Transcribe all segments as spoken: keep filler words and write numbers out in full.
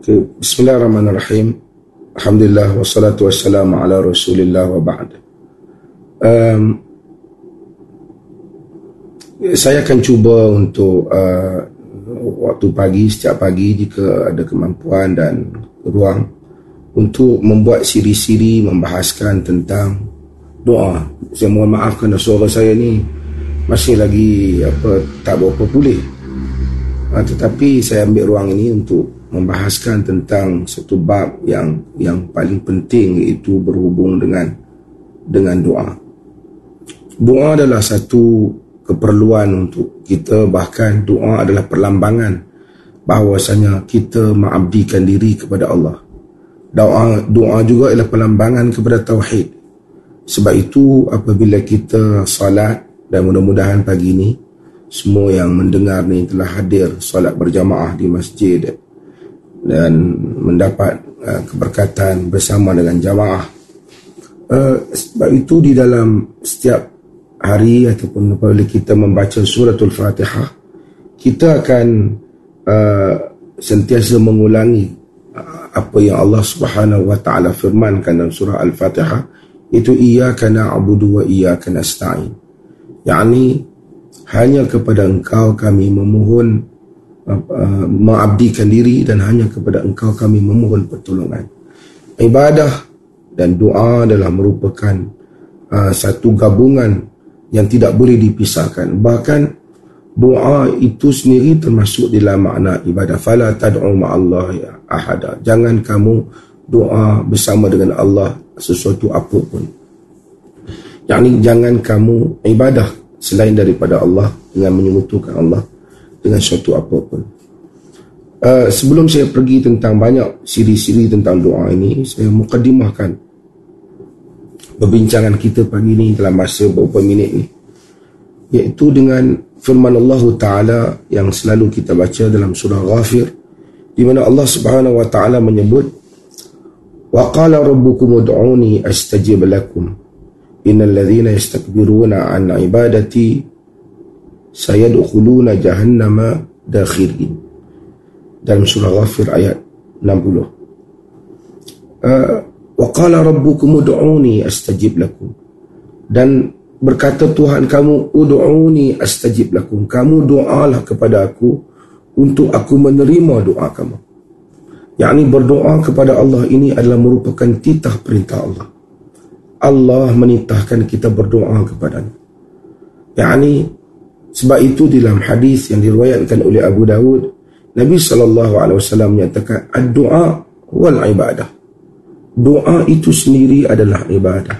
Okay. Bismillahirrahmanirrahim. Alhamdulillah wassalatu wassalamu ala Rasulillah wa ba'd. Um, saya akan cuba untuk uh, waktu pagi, setiap pagi jika ada kemampuan dan ruang untuk membuat siri-siri membahaskan tentang doa. Saya mohon maaf kerana suara saya ni masih lagi apa tak berapa pulih. Uh, tetapi saya ambil ruang ini untuk membahaskan tentang satu bab yang yang paling penting, iaitu berhubung dengan dengan doa. Doa adalah satu keperluan untuk kita, bahkan doa adalah perlambangan bahawasanya kita mengabdikan diri kepada Allah. Doa doa juga adalah perlambangan kepada tauhid. Sebab itu apabila kita salat, dan mudah-mudahan pagi ini semua yang mendengar ni telah hadir salat berjamaah di masjid dan mendapat uh, keberkatan bersama dengan jamaah. Uh, sebab itu di dalam setiap hari ataupun apabila kita membaca suratul Fatihah, kita akan uh, sentiasa mengulangi uh, apa yang Allah Subhanahu wa taala firmankan dalam surah Al-Fatihah, itu iyyaka na'budu wa iyyaka nasta'in. Yakni hanya kepada Engkau kami memohon, Uh, mengabdikan diri, dan hanya kepada Engkau kami memohon pertolongan. Ibadah dan doa adalah merupakan uh, satu gabungan yang tidak boleh dipisahkan. Bahkan doa itu sendiri termasuk dalam makna ibadah. Fala tad'u ma'allahi ahada. Jangan kamu doa bersama dengan Allah sesuatu apapun. Yakni jangan kamu ibadah selain daripada Allah dengan menyekutukan Allah dengan suatu apapun. Uh, sebelum saya pergi tentang banyak siri-siri tentang doa ini, saya mukadimahkan perbincangan kita pagi ini dalam masa beberapa minit ni, iaitu dengan firman Allah Ta'ala yang selalu kita baca dalam surah Ghafir, di mana Allah Subhanahu wa taala menyebut, wa qala rabbukum ud'uni astajib lakum innal ladzina yastakbiruna an ibadati sayadkhuluna jahannama dakhirin. Dalam surah Ghafir ayat enam puluh. Uh, wa qala rabbukum ud'uni astajib lakum. Dan berkata Tuhan kamu, ud'uni astajib lakum, kamu doalah kepada aku untuk aku menerima doa kamu. Yakni berdoa kepada Allah ini adalah merupakan titah perintah Allah. Allah menitahkan kita berdoa kepadanya. Yakni sebab itu dalam hadis yang diriwayatkan oleh Abu Dawud, Nabi sallallahu alaihi wasallam menyatakan ad-du'a wal ibadah. Doa itu sendiri adalah ibadah.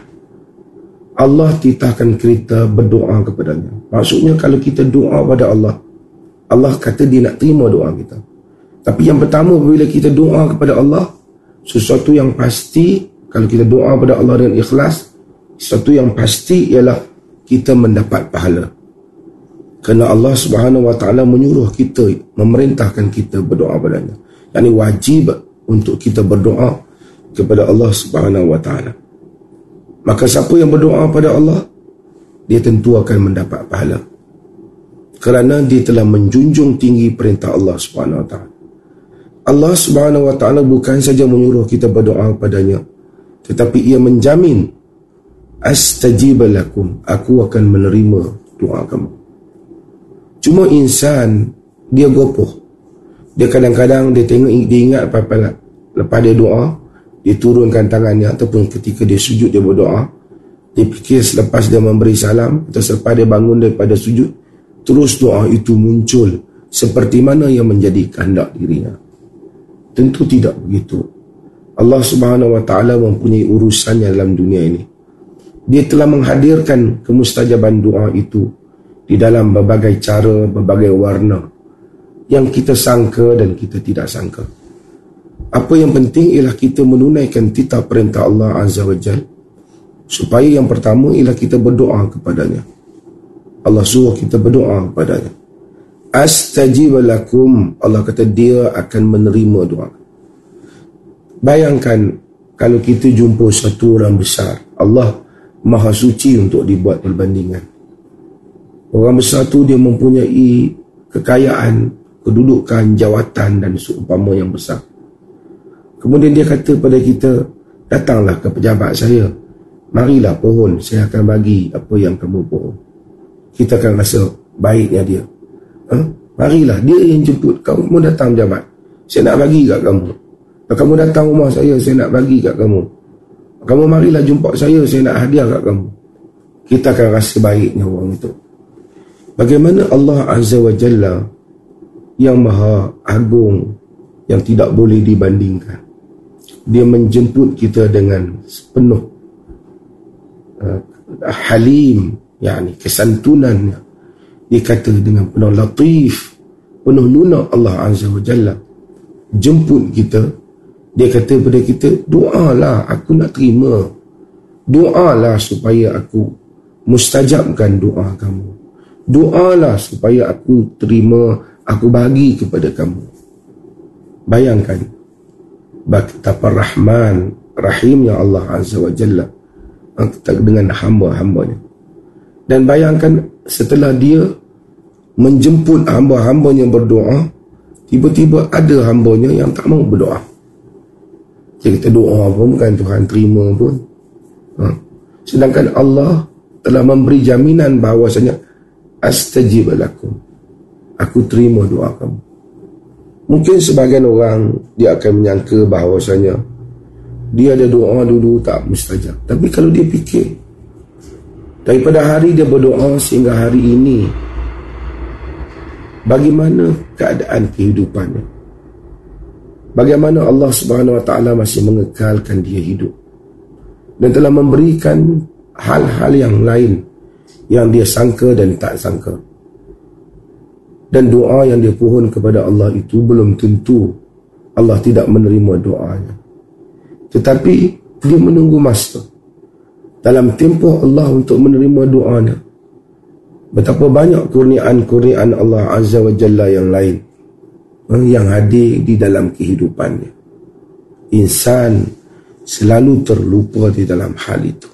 Allah titahkan kita berdoa kepadanya. Maksudnya kalau kita doa pada Allah, Allah kata dia nak terima doa kita. Tapi yang pertama, bila kita doa kepada Allah, sesuatu yang pasti, kalau kita doa kepada Allah dengan ikhlas, sesuatu yang pasti ialah kita mendapat pahala. Kerana Allah Subhanahu wa taala menyuruh kita, memerintahkan kita berdoa padanya. Yani wajib untuk kita berdoa kepada Allah Subhanahu wa taala. Maka siapa yang berdoa pada Allah, dia tentu akan mendapat pahala. Kerana dia telah menjunjung tinggi perintah Allah Subhanahu wa taala. Allah Subhanahu wa taala bukan saja menyuruh kita berdoa padanya, tetapi ia menjamin, astajib lakum, aku akan menerima doa kamu. Cuma insan dia gopoh. Dia kadang-kadang dia tengok, dia ingat apa-apa, lepas dia doa, dia turunkan tangannya, ataupun ketika dia sujud dia berdoa, dia fikir selepas dia memberi salam atau selepas dia bangun daripada sujud, terus doa itu muncul seperti mana yang menjadi kehendak dirinya. Tentu tidak begitu. Allah Subhanahu wa taala mempunyai urusannya dalam dunia ini. Dia telah menghadirkan kemustajaban doa itu di dalam berbagai cara, berbagai warna yang kita sangka dan kita tidak sangka. Apa yang penting ialah kita menunaikan titah perintah Allah Azza wa Jal, supaya yang pertama ialah kita berdoa kepadanya. Allah suruh kita berdoa kepadanya. Astajib lakum, Allah kata dia akan menerima doa. Bayangkan kalau kita jumpa satu orang besar, Allah Maha Suci untuk dibuat perbandingan. Orang besar tu dia mempunyai kekayaan, kedudukan, jawatan dan seumpama yang besar. Kemudian dia kata pada kita, datanglah ke pejabat saya, marilah pohon, saya akan bagi apa yang kamu pohon. Kita akan rasa baiknya dia. Ha? Marilah, dia yang jemput, kamu datang pejabat, saya nak bagi kat kamu. Kamu datang rumah saya, saya nak bagi kat kamu. Kamu marilah jumpa saya, saya nak hadiah kat kamu. Kita akan rasa baiknya orang itu. Bagaimana Allah Azza wa Jalla yang maha agung, yang tidak boleh dibandingkan, dia menjemput kita dengan penuh uh, halim, yakni kesantunannya. Dia kata dengan penuh latif, penuh lunak Allah Azza wa Jalla jemput kita. Dia kata pada kita, doalah, aku nak terima. Doalah supaya aku mustajabkan doa kamu. Doalah supaya aku terima, aku bagi kepada kamu. Bayangkan betapa Rahman, Rahimnya Allah Azza wa Jalla dengan hamba-hambanya. Dan bayangkan setelah dia menjemput hamba-hambanya berdoa, tiba-tiba ada hambanya yang tak mau berdoa. Dia kata doa pun bukan Tuhan terima pun. Ha. Sedangkan Allah telah memberi jaminan bahawasanya astajib lakum, aku terima doa kamu. Mungkin sebagian orang dia akan menyangka bahawasanya dia ada doa dulu tak mustajab. Tapi kalau dia fikir daripada hari dia berdoa sehingga hari ini, bagaimana keadaan kehidupannya, bagaimana Allah Subhanahu wa taala masih mengekalkan dia hidup dan telah memberikan hal-hal yang lain yang dia sangka dan tak sangka. Dan doa yang dia pohon kepada Allah itu belum tentu Allah tidak menerima doanya. Tetapi dia menunggu masa dalam tempoh Allah untuk menerima doanya. Betapa banyak kurniaan-kurniaan Allah Azza wa Jalla yang lain yang hadir di dalam kehidupannya. Insan selalu terlupa di dalam hal itu.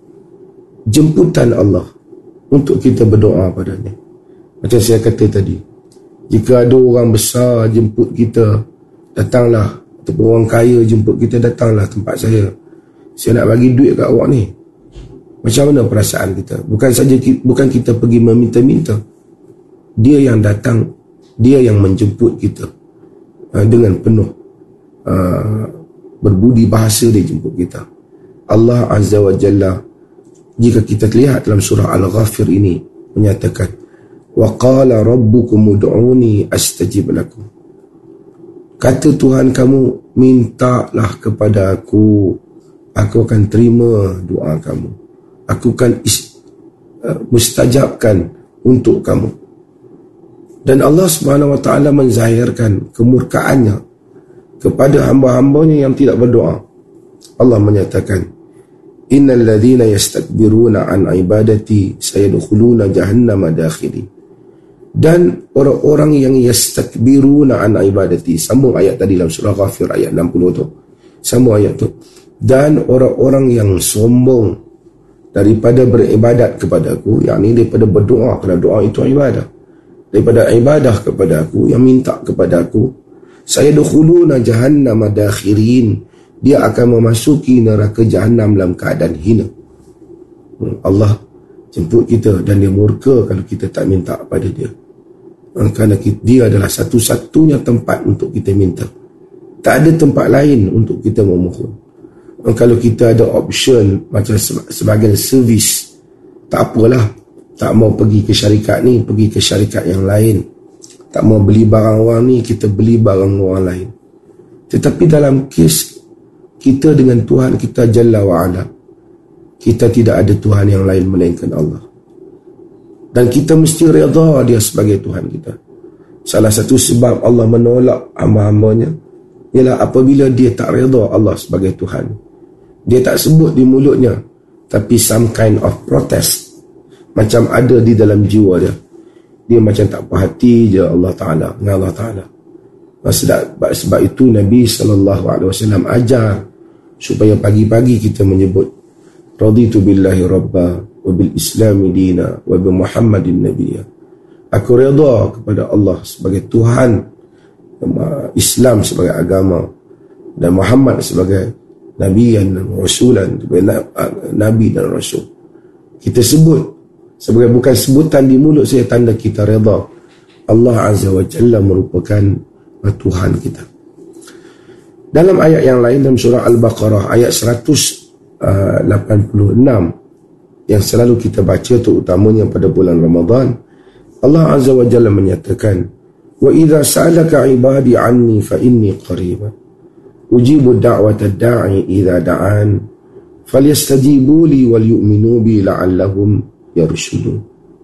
Jemputan Allah untuk kita berdoa padanya. Macam saya kata tadi, jika ada orang besar jemput kita, datanglah. Ataupun orang kaya jemput kita, datanglah tempat saya, saya nak bagi duit kat awak ni. Macam mana perasaan kita? Bukan saja bukan kita pergi meminta-minta, dia yang datang, dia yang menjemput kita uh, dengan penuh uh, berbudi bahasa. Dia jemput kita. Allah Azza wa Jalla, jika kita lihat dalam surah Al-Ghafir ini, menyatakan, wa qala rabbukum ud'uni astajib lakum. Kata Tuhan kamu, mintalah kepada aku, aku akan terima doa kamu, aku akan is, uh, mustajabkan untuk kamu. Dan Allah Subhanahu wa taala menzahirkan kemurkaannya kepada hamba-hambanya yang tidak berdoa. Allah menyatakan, innal ladzina yastakbiruna an ibadati sayadkhuluna jahannama dakhirin. Dan orang-orang yang yastakbiruna an ibadati, sambung ayat tadi dalam surah Ghafir ayat enam puluh tu, sambung ayat tu. Dan orang-orang yang sombong daripada beribadat kepada aku, yakni daripada berdoa, kerana doa itu ibadah, daripada ibadah kepada aku, yang minta kepada aku, sayadkhuluna jahannama dakhirin, dia akan memasuki neraka Jahannam dalam keadaan hina. Allah jemput kita dan dia murka kalau kita tak minta pada dia. Kerana dia adalah satu-satunya tempat untuk kita minta. Tak ada tempat lain untuk kita memohon. Kalau kita ada option macam sebagai servis, tak apalah, tak mau pergi ke syarikat ni, pergi ke syarikat yang lain. Tak mau beli barang orang ni, kita beli barang orang lain. Tetapi dalam kes kita dengan Tuhan kita Jalla wa'ala, kita tidak ada Tuhan yang lain melainkan Allah. Dan kita mesti redha dia sebagai Tuhan kita. Salah satu sebab Allah menolak hamba-hambanya ialah apabila dia tak redha Allah sebagai Tuhan. Dia tak sebut di mulutnya, tapi some kind of protest macam ada di dalam jiwa dia. Dia macam tak puas hati je Allah Ta'ala, dengan Allah Ta'ala. Sebab, sebab itu Nabi sallallahu alaihi wasallam ajar supaya pagi-pagi kita menyebut raditu billahi rabba wa bil islami dina wa bi muhammadin nabiyya. Aku redha kepada Allah sebagai Tuhan, Islam sebagai agama, dan Muhammad sebagai Nabi dan Rasulan, Nabi dan Rasul. Kita sebut sebagai bukan sebutan di mulut saya, tanda kita redha Allah Azza wa Jalla merupakan Tuhan kita. Dalam ayat yang lain dalam surah Al-Baqarah ayat seratus lapan puluh enam yang selalu kita baca terutamanya pada bulan Ramadan, Allah Azza wa Jalla menyatakan, wa idza sa'alaka 'ibadi 'anni fa inni qarib ujibu da'wata da'i idza da'an falyastajibu li wal yu'minu bi la'allahum yarshudun.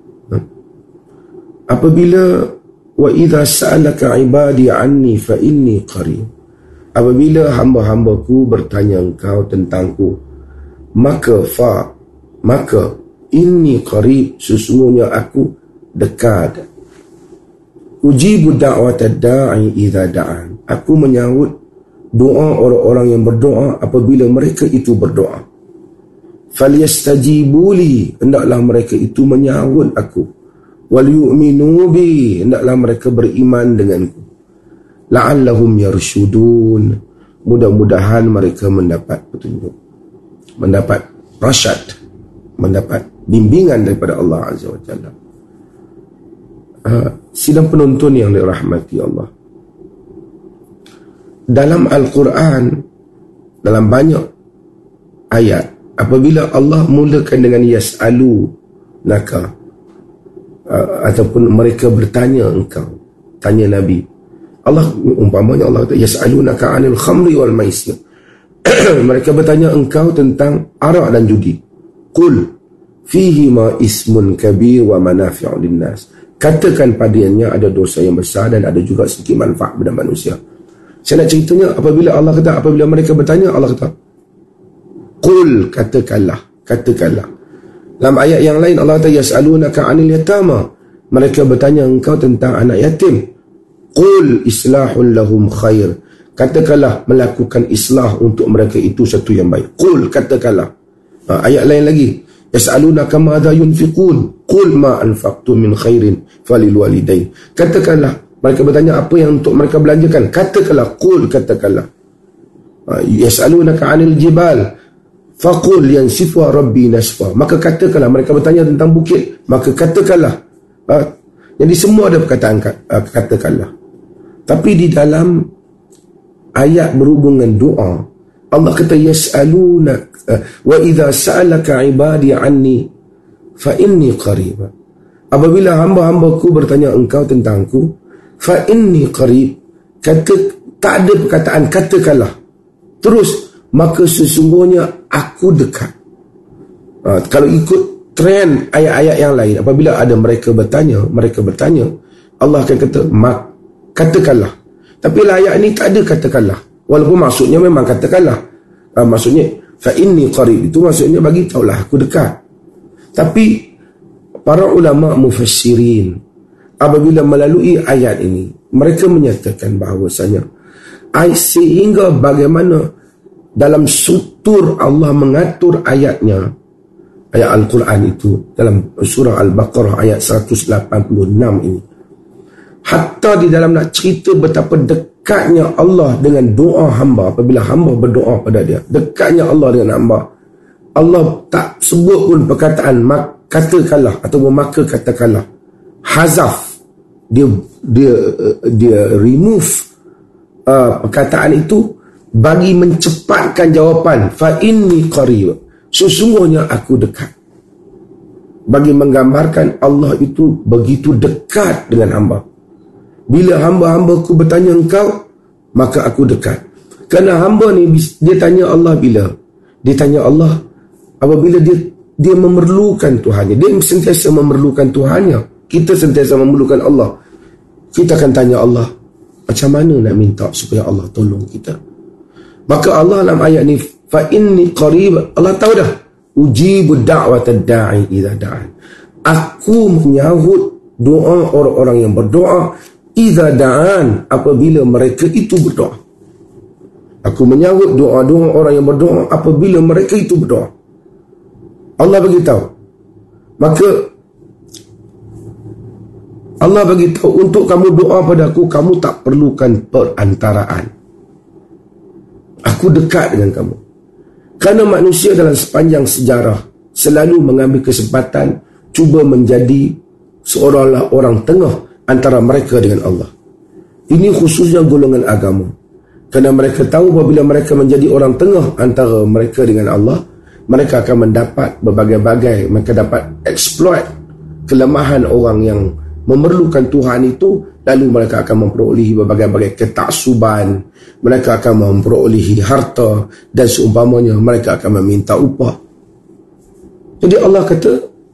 Apabila wa idza sa'alaka 'ibadi 'anni fa inni qarib, apabila hamba-hambaku bertanya engkau tentangku, maka fa maka inni qarib, sesungguhnya aku dekat. Ujibu da'wata da'i idza da'an, aku menyahut doa orang-orang yang berdoa apabila mereka itu berdoa. Falyastajibuli, hendaklah mereka itu menyahut aku. Wal yu'minu bi, hendaklah mereka beriman denganku. La'allahum yarshudun, mudah-mudahan mereka mendapat petunjuk, mendapat rasyad, mendapat bimbingan daripada Allah Azza wa Jalla. Uh, sidang penonton yang dirahmati Allah, dalam Al-Quran, dalam banyak ayat, apabila Allah mulakan dengan yas'alu naka, uh, ataupun mereka bertanya engkau, tanya Nabi, Allah umpamanya Allah kata yas'alunaka 'anil khamri wal maisir, mereka bertanya engkau tentang arak dan judi. Qul fihi ma ismun kabir wa manafi'u linnas, katakan padanya ada dosa yang besar dan ada juga sedikit manfaat kepada manusia. Saya nak ceritanya, apabila Allah kata, apabila mereka bertanya, Allah kata qul, katakanlah, katakanlah. Dalam ayat yang lain Allah kata yas'alunaka 'anil yatama, mereka bertanya engkau tentang anak yatim. Qul islahun lahum khair, katakanlah melakukan islah untuk mereka itu satu yang baik. Qul, katakanlah. Ha, ayat lain lagi, yas'alunaka madza yunfiqun, qul ma anfaqtum min khairin falil walidain, katakanlah, mereka bertanya apa yang untuk mereka belanjakan, katakanlah, qul, katakanlah. Ha, yas'alunaka 'anil jibal faqul yansifuha rabbi nasfa, maka katakanlah, mereka bertanya tentang bukit, maka katakanlah. Ha, jadi semua ada perkataan katakanlah. Tapi di dalam ayat berhubungan doa, Allah kata yas'aluna wa idza sa'alaka 'ibadi 'anni fa inni qarib, apabila hamba-hambaku bertanya engkau tentangku, fa inni qarib, kata, tak ada perkataan katakanlah, terus maka sesungguhnya aku dekat. Ha, kalau ikut trend ayat-ayat yang lain, apabila ada mereka bertanya, mereka bertanya, Allah akan kata mak, katakanlah. Tapi ayat ni tak ada katakanlah, walaupun maksudnya memang katakanlah. Ha, maksudnya fa inni qarib, itu maksudnya bagi tahulah aku dekat. Tapi para ulama mufassirin apabila melalui ayat ini, mereka menyatakan bahawasanya sehingga bagaimana dalam struktur Allah mengatur ayatnya, ayat Al-Quran itu dalam surah Al-Baqarah ayat seratus lapan puluh enam ini, hatta di dalam nak cerita betapa dekatnya Allah dengan doa hamba, apabila hamba berdoa pada dia, dekatnya Allah dengan hamba, Allah tak sebut pun perkataan mak, katakanlah ataupun maka katakanlah, hazaf, dia dia dia remove uh, perkataan itu bagi mencepatkan jawapan fa inni qarib, sesungguhnya aku dekat, bagi menggambarkan Allah itu begitu dekat dengan hamba. Bila hamba-hambaku bertanya engkau, maka aku dekat. Kerana hamba ni dia tanya Allah bila dia tanya Allah apabila dia dia memerlukan Tuhannya, dia sentiasa memerlukan Tuhannya. Kita sentiasa memerlukan Allah. Kita akan tanya Allah, macam mana nak minta supaya Allah tolong kita. Maka Allah dalam ayat ni fa inni qarib, Allah tahu dah, ujibu da'watad da'i idza da'an, aku menyahut doa orang-orang yang berdoa idza da'an, apabila mereka itu berdoa. Aku menyahut doa-doa orang yang berdoa apabila mereka itu berdoa. Allah beritahu. Maka Allah beritahu, untuk kamu doa pada aku, kamu tak perlukan perantaraan. aku dekat dengan kamu. Kerana manusia dalam sepanjang sejarah selalu mengambil kesempatan cuba menjadi seolah-olah orang tengah antara mereka dengan Allah. Ini khususnya golongan agama. Kerana mereka tahu apabila mereka menjadi orang tengah antara mereka dengan Allah, mereka akan mendapat berbagai-bagai, mereka dapat exploit kelemahan orang yang memerlukan Tuhan itu, lalu mereka akan memperolehi berbagai-bagai ketaksuban, mereka akan memperolehi harta dan seumpamanya, mereka akan meminta upah. Jadi Allah kata,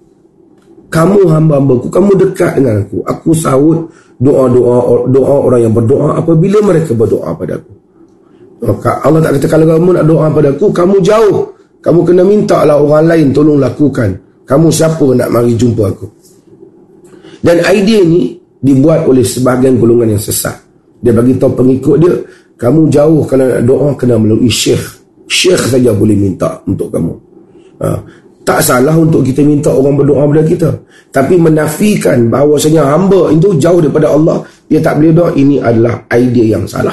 kamu hamba-hambaku, kamu dekat dengan aku, aku sahut doa-doa doa orang yang berdoa apabila mereka berdoa padaku. Allah tak kata kalau kamu nak doa padaku, kamu jauh, kamu kena minta lah orang lain tolong lakukan, kamu siapa nak mari jumpa aku. Dan idea ni dibuat oleh sebahagian golongan yang sesat. Dia bagi tahu pengikut dia, kamu jauh kalau nak doa kena melalui syekh, syekh saja boleh minta untuk kamu. ha. Tak salah untuk kita minta orang berdoa pada kita, tapi menafikan bahawasanya hamba itu jauh daripada Allah, dia tak boleh doa, ini adalah idea yang salah.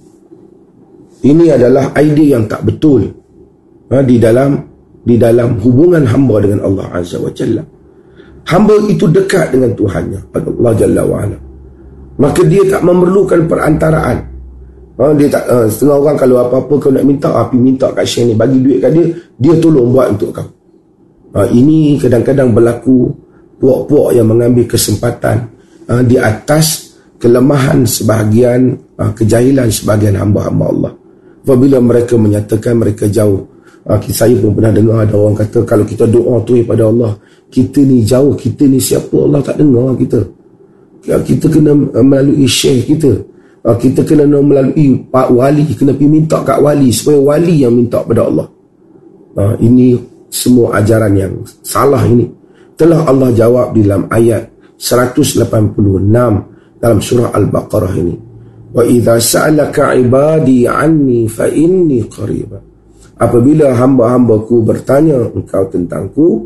Ini adalah idea yang tak betul ha, di dalam di dalam hubungan hamba dengan Allah Azza wa Jalla. Hamba itu dekat dengan Tuhannya, Allah Jalla wa Ala. Maka dia tak memerlukan perantaraan. Ha, dia tak uh, setengah orang kalau apa-apa kau nak minta, api minta kat syekh ni, bagi duit kat dia, dia tolong buat untuk kau. Ha, ini kadang-kadang berlaku puak-puak yang mengambil kesempatan ha, di atas kelemahan sebahagian, ha, kejahilan sebahagian hamba-hamba Allah. Apabila mereka menyatakan mereka jauh, ha, saya pun pernah dengar ada orang kata kalau kita doa tu daripada Allah, kita ni jauh, kita ni siapa, Allah tak dengar kita. Kita kena melalui syekh kita, ha, kita kena melalui pak wali, kena pergi minta kat wali supaya wali yang minta pada Allah. Ha, ini semua ajaran yang salah ini telah Allah jawab di dalam ayat seratus lapan puluh enam dalam surah Al-Baqarah ini. Wa idza sa'alaka ibadi anni fa inni qarib. Apabila hamba-hambaku bertanya engkau tentangku,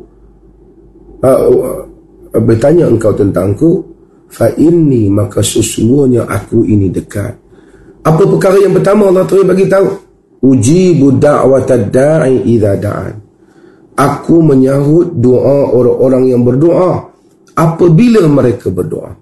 uh, uh, bertanya engkau tentangku, fa inni, maka sesungguhnya aku ini dekat. Apa perkara yang pertama Allah Taala bagi tahu? Ujibu da'watad da'i idza da'an. Aku menyahut doa orang-orang yang berdoa apabila mereka berdoa.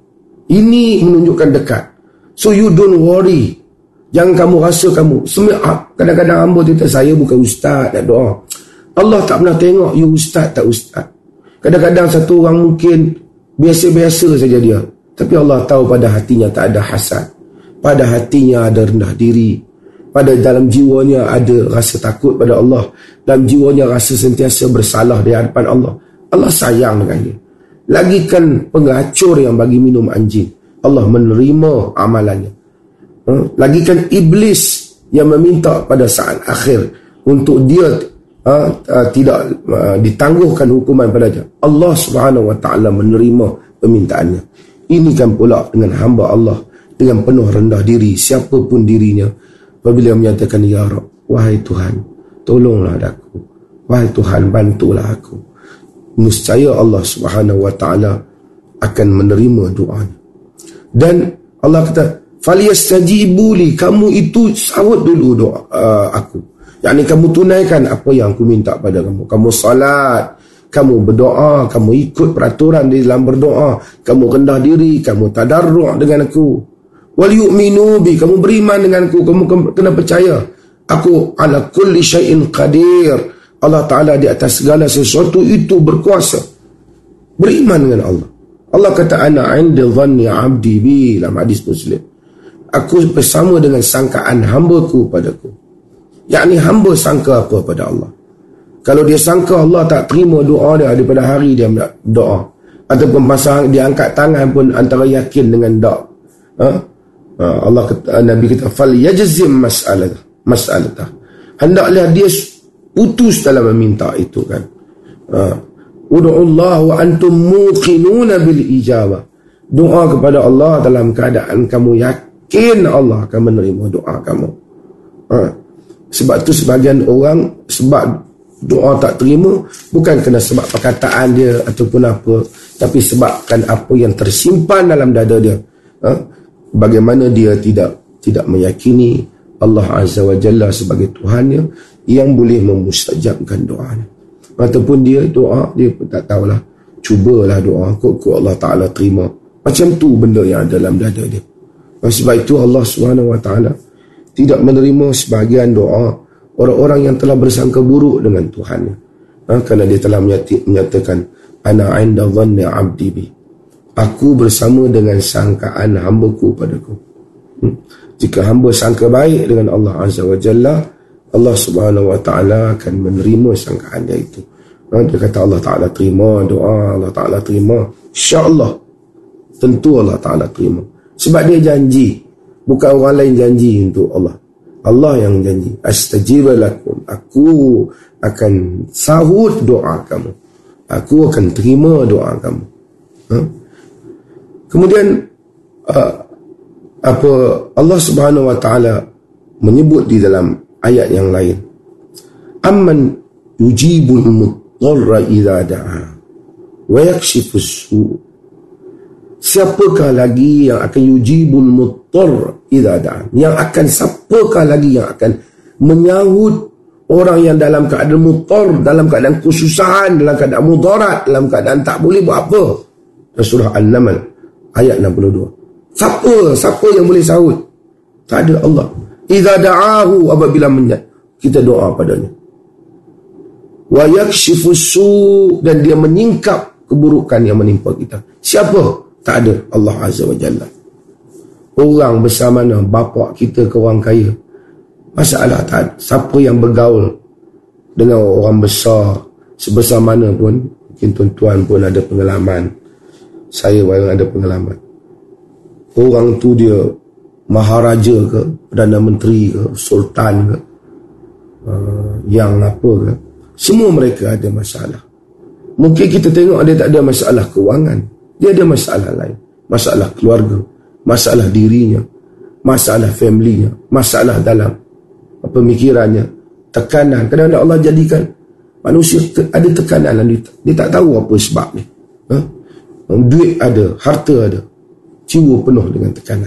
Ini menunjukkan dekat. So you don't worry. Jangan kamu rasa kamu kadang-kadang hamba kata saya bukan ustaz nak doa. Allah tak pernah tengok you ustaz tak ustaz. Kadang-kadang satu orang mungkin biasa-biasa saja dia, tapi Allah tahu pada hatinya tak ada hasad, pada hatinya ada rendah diri, pada dalam jiwanya ada rasa takut pada Allah, dalam jiwanya rasa sentiasa bersalah di hadapan Allah. Allah sayang dengan dia. Lagikan pengacur yang bagi minum anjing, Allah menerima amalannya. Ha? Lagikan iblis yang meminta pada saat akhir untuk dia ha, uh, tidak uh, ditangguhkan hukuman padanya, Allah Subhanahu wa taala menerima permintaannya. Ini kan pula dengan hamba Allah dengan penuh rendah diri, siapapun dirinya, apabila menyatakan, ya Rabb, wahai Tuhan, tolonglah aku, wahai Tuhan, bantulah aku, niscaya Allah Subhanahu wa taala akan menerima doanya. Dan Allah kata, falyastajibu li, kamu itu sahut dulu doa uh, aku, yakni kamu tunaikan apa yang aku minta pada kamu. Kamu salat, kamu berdoa, kamu ikut peraturan di dalam berdoa, kamu rendah diri, kamu tadarru' dengan aku. Wal yu'minu bi, kamu beriman dengan aku, kamu kena percaya aku ala kulli syai'in qadir. Allah Ta'ala di atas segala sesuatu itu berkuasa. Beriman dengan Allah. Allah kata, ana 'inda dhanni 'abdi bi, dalam hadis Muslim. Aku bersama dengan sangkaan hambaku padaku. Yakni hamba sangka apa pada Allah. Kalau dia sangka Allah tak terima doa dia daripada hari dia doa, ataupun masa dia angkat tangan pun antara yakin dengan doa, ha? Ha, Allah kata, Nabi kata, fal yajzim mas'alah mas'alatah, hendaklah dia putus dalam meminta itu kan. Ha, ud'ullah wa antum muqinuna bil ijabah, doa kepada Allah dalam keadaan kamu yakin Allah akan menerima doa kamu. Ha, sebab tu sebagian orang sebab doa tak terima bukan kena sebab perkataan dia ataupun apa, tapi sebabkan apa yang tersimpan dalam dada dia. Ha? Bagaimana dia tidak tidak meyakini Allah Azza wa Jalla sebagai Tuhannya yang boleh memustajabkan doanya. Ataupun dia doa, dia pun tak tahulah, cubalah doa, kok-kok Allah Ta'ala terima. Macam tu benda yang ada dalam dada dia. Sebab itu Allah Subhanahu Wa Ta'ala tidak menerima sebahagian doa orang-orang yang telah bersangka buruk dengan Tuhannya. Ha, kerana dia telah menyatakan, ana inda dhanni abdi bi, aku bersama dengan sangkaan hamba-Ku padaku. Hmm. Jika hamba sangka baik dengan Allah Azza wa Jalla, Allah Subhanahu Wa Ta'ala akan menerima sangkaan dia itu. Ha, dia kata Allah Ta'ala terima doa, Allah Ta'ala terima, insya-Allah tentu Allah Ta'ala terima. Sebab dia janji, bukan orang lain janji untuk Allah. Allah yang janji, astajib lakum, aku akan sahut doa kamu, aku akan terima doa kamu. Ha? Kemudian uh, apa Allah Subhanahu Wa Ta'ala menyebut di dalam ayat yang lain, amman yujibul mudtarra idza da'a wa yakshifus su', siapakah lagi yang akan yujibul mudtar idza da'a, yang akan siapakah lagi yang akan menyahut orang yang dalam keadaan mudtar, dalam keadaan kesusahan, dalam keadaan mudarat, dalam keadaan tak boleh buat apa. Surah An-Naml ayat enam puluh dua. Siapa? Siapa yang boleh sahut? Tak ada, Allah. Idza da'ahu, apabila menyat kita doa padanya. Wa yakshifus su', dan dia menyingkap keburukan yang menimpa kita. Siapa? Tak ada, Allah Azza wa Jalla. Orang besar mana, bapa kita ke orang kaya, masalah tak ada. Siapa yang bergaul dengan orang besar sebesar mana pun, mungkin tuan-tuan pun ada pengalaman, saya barang ada pengalaman, orang tu dia maharaja ke, Perdana Menteri ke, Sultan ke, uh, yang apa ke, semua mereka ada masalah. Mungkin kita tengok dia tak ada masalah kewangan, dia ada masalah lain, masalah keluarga, masalah dirinya, masalah familynya, masalah dalam pemikirannya, tekanan. Kadang-kadang Allah jadikan manusia ada tekanan, dia, dia tak tahu apa sebabnya. Ha? Duit ada, harta ada, jiwa penuh dengan tekanan.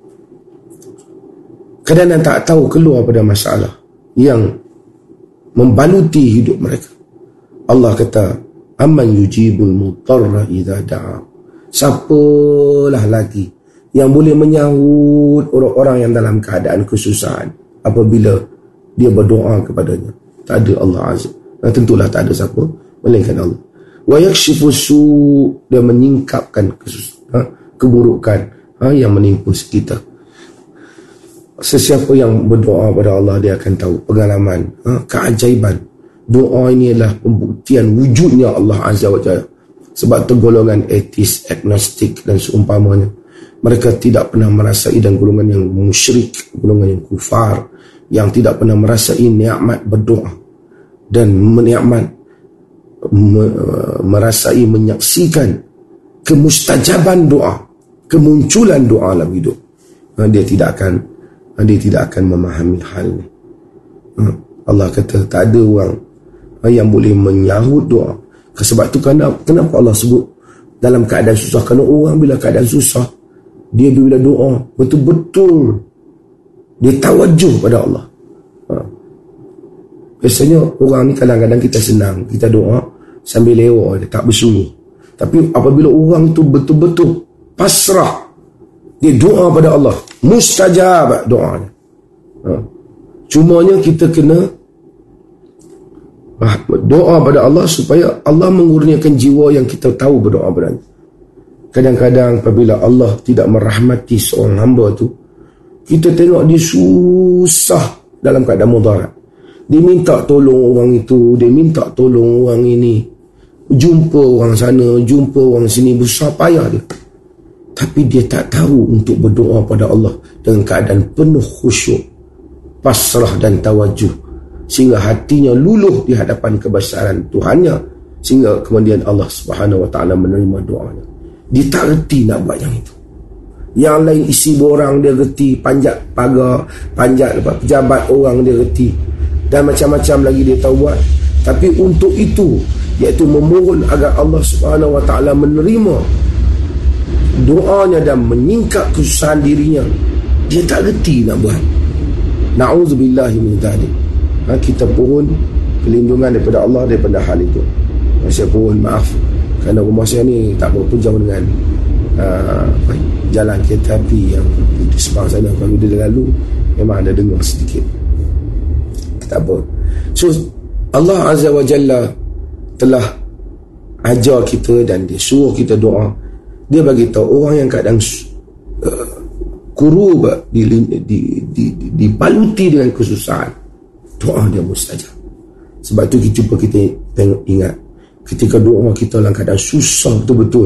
Kadang-kadang tak tahu keluar pada masalah yang membaluti hidup mereka. Allah kata, amman yujibul mudtarra idza da'a, siapalah lagi yang boleh menyahut orang-orang yang dalam keadaan kesusahan apabila dia berdoa kepadanya. Tak ada, Allah Azza. Nah, tentulah tak ada siapa melainkan Allah. Wa yakshifus su', dia menyingkapkan kesusahan, ha, keburukan, ha, yang menimpa sekitar. Sesiapa yang berdoa pada Allah, dia akan tahu pengalaman, ha, keajaiban. Doa ini adalah pembuktian wujudnya Allah Azza wa Jalla. Sebab tu golongan ateis, agnostik dan seumpamanya, mereka tidak pernah merasai, dan golongan yang musyrik, golongan yang kufar, yang tidak pernah merasai nikmat berdoa dan menikmat merasai, menyaksikan kemustajaban doa, kemunculan doa dalam hidup, dia tidak akan dia tidak akan memahami hal ini. Allah kata tak ada orang yang boleh menyahut doa. Sebab tu kenapa, kenapa Allah sebut dalam keadaan susah? Kerana orang bila keadaan susah, dia bila doa betul-betul dia tawajuh pada Allah. Ha. Biasanya orang ni kadang-kadang kita senang, kita doa sambil lewat, dia tak bersungguh. Tapi apabila orang tu betul-betul pasrah, dia doa pada Allah, mustajab doanya. Ha. Cumanya kita kena doa pada Allah supaya Allah mengurniakan jiwa yang kita tahu berdoa padanya. Kadang-kadang apabila Allah tidak merahmati seorang hamba tu, kita tengok dia susah dalam keadaan mudarat. Dia minta tolong orang itu, dia minta tolong orang ini, jumpa orang sana, jumpa orang sini, besar payah dia. Tapi dia tak tahu untuk berdoa pada Allah dengan keadaan penuh khusyuk, pasrah dan tawajuh, sehingga hatinya luluh di hadapan kebesaran Tuhannya, sehingga kemudian Allah Subhanahu wa taala menerima doanya. Dia tak reti nak buat yang itu. Yang lain isi borang dia reti, panjat pagar, panjat apa, pejabat orang dia reti, dan macam-macam lagi dia tahu buat. Tapi untuk itu, iaitu memohon agar Allah Subhanahu wa taala menerima doanya dan menyingkap kesusahan dirinya, dia tak reti nak buat. Na'udzubillahi min dzalik. Ha, kita pohon perlindungan daripada Allah daripada hal itu. Saya pohon maaf kerana rumah saya ni tak berapa jauh dengan uh, jalan kereta api yang di sebelah sana. Kalau dia lalu memang ada dengar sedikit. Tak apa. So Allah Azza wa Jalla telah ajar kita dan dia suruh kita doa. Dia bagi tahu orang yang kadang uh, kurub di, di, di, di, dibaluti dengan kesusahan, doa dia mustajab. Sebab tu kita cuba kita tengok, ingat ketika doa kita dalam keadaan susah betul-betul,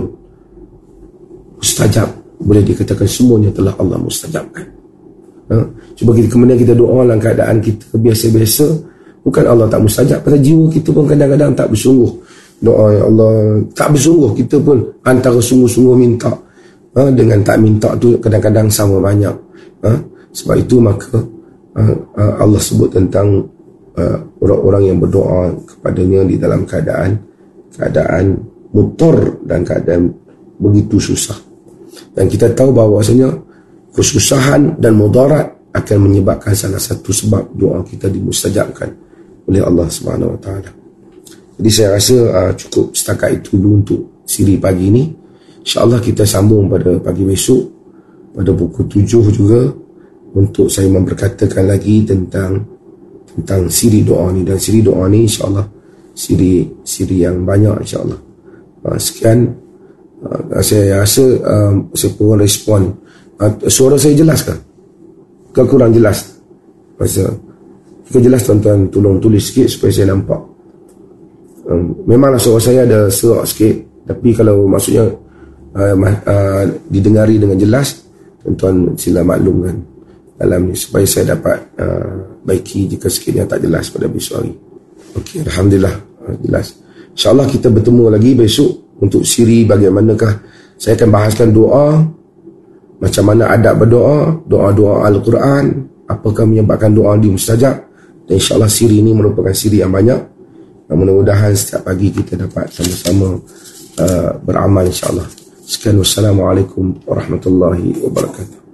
mustajab, boleh dikatakan semuanya telah Allah mustajabkan. Ha? Cuba kita kemudian kita doa dalam keadaan kita biasa-biasa, bukan Allah tak mustajab, pasal jiwa kita pun kadang-kadang tak bersungguh doa, ya Allah, tak bersungguh. Kita pun antara sungguh-sungguh minta, ha, dengan tak minta tu kadang-kadang sama banyak. Ha? Sebab itu maka ha, Allah sebut tentang uh, orang-orang yang berdoa kepadanya di dalam keadaan keadaan mutar dan keadaan begitu susah. Dan kita tahu bahawasanya kesusahan dan mudarat akan menyebabkan salah satu sebab doa kita dimustajabkan oleh Allah Subhanahu Wa Taala. Jadi saya rasa uh, cukup setakat itu dulu untuk siri pagi ini. InsyaAllah kita sambung pada pagi besok pada pukul tujuh juga untuk saya memberkatakan lagi tentang tentang siri doa ni. Dan siri doa ni insyaAllah siri siri yang banyak insyaAllah. Uh, sekian. Uh, saya rasa uh, saya pun respon. Uh, suara saya jelas ke? Ke kurang jelas? Masa jika jelas tuan-tuan tolong tulis sikit supaya saya nampak. Um, memanglah suara saya ada serak sikit, tapi kalau maksudnya uh, uh, didengari dengan jelas, tuan-tuan sila maklumkan dalam ni supaya saya dapat uh, baiki jika sekiranya tak jelas pada besok hari. Okey, alhamdulillah uh, jelas. InsyaAllah kita bertemu lagi besok untuk siri bagaimanakah saya akan bahaskan doa, macam mana adab berdoa, doa-doa Al-Quran, apakah menyebabkan doa dimustajab. Dan insyaAllah siri ini merupakan siri yang banyak. Mudah-mudahan setiap pagi kita dapat sama-sama uh, beramal insyaAllah. Sekian, wassalamualaikum warahmatullahi wabarakatuh.